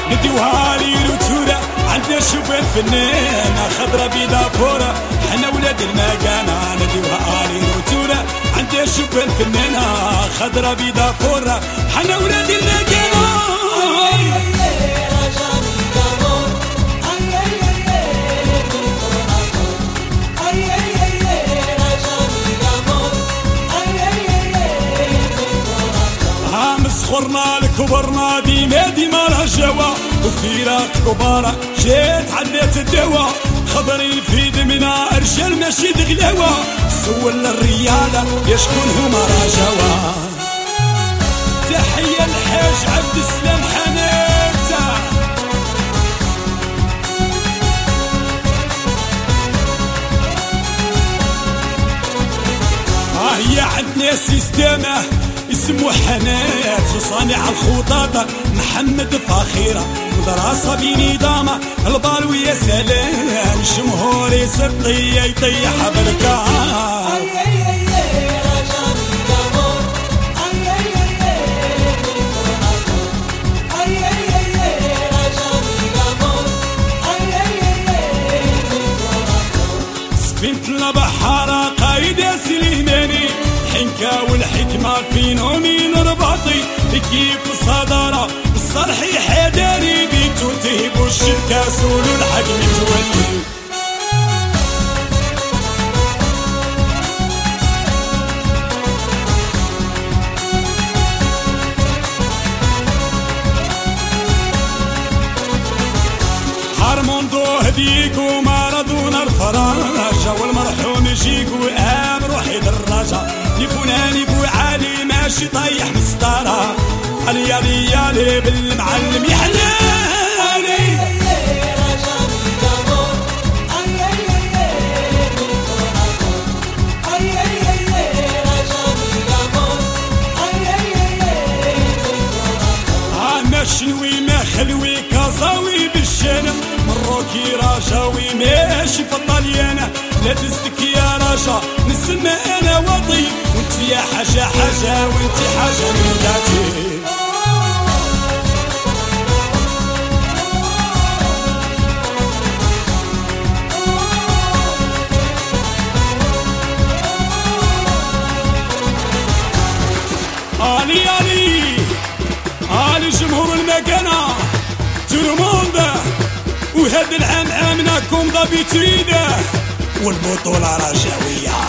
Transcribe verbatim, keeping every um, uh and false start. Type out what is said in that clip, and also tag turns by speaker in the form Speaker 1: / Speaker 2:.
Speaker 1: نديوها لي روتورة عندنا شوفان فنانة خضرة بيضا فورة حنا ولاد المكانة نديوها لي روتورة عندنا شوفان فنانة خضرة بيضا فورة حنا ولاد المكانة. مسخرنا لكبرنا ديما ديما رجوا وفيرات كبارة جات عدات الدواء خضرين في دمنا رجال ماشي دغلاوة سول الريالة يا شكون هما رجوا. تحية الحاج عبد السلام حناته ها هي عندنا سيستمه اسمه حنات وصانع الخطاطة محمد فخيرة مدرسة بنظامة البالو يا سلام جمهور يسطي يطيح بركان. سفينة البحارة قايد سليماني الحنكة والحكمة فينو مين رباطي كيف الصدارة الصرحي حداري بيتو تهبو الشركة سولو الحكم تولي. هارموندو هديكو مارادونا الفراشة والمرحوم يجيكو ام روحي دراجة لفلان بو عالي ماشي طيح مسطرة علي علي علي بالمعلم يحلالي. ما شنوي ما خلوي كازاوي بالشانة مروكي راجاوي ماشي في الطليانة لا تزدك يا راجا نسمى انا وطي وانت يا حاجة حاجة وانت حاجة من ذاتي. علي علي علي جمهور المكانة تورموند وهذا العام عامناكم ضبيتيده والبطولة رجاوية.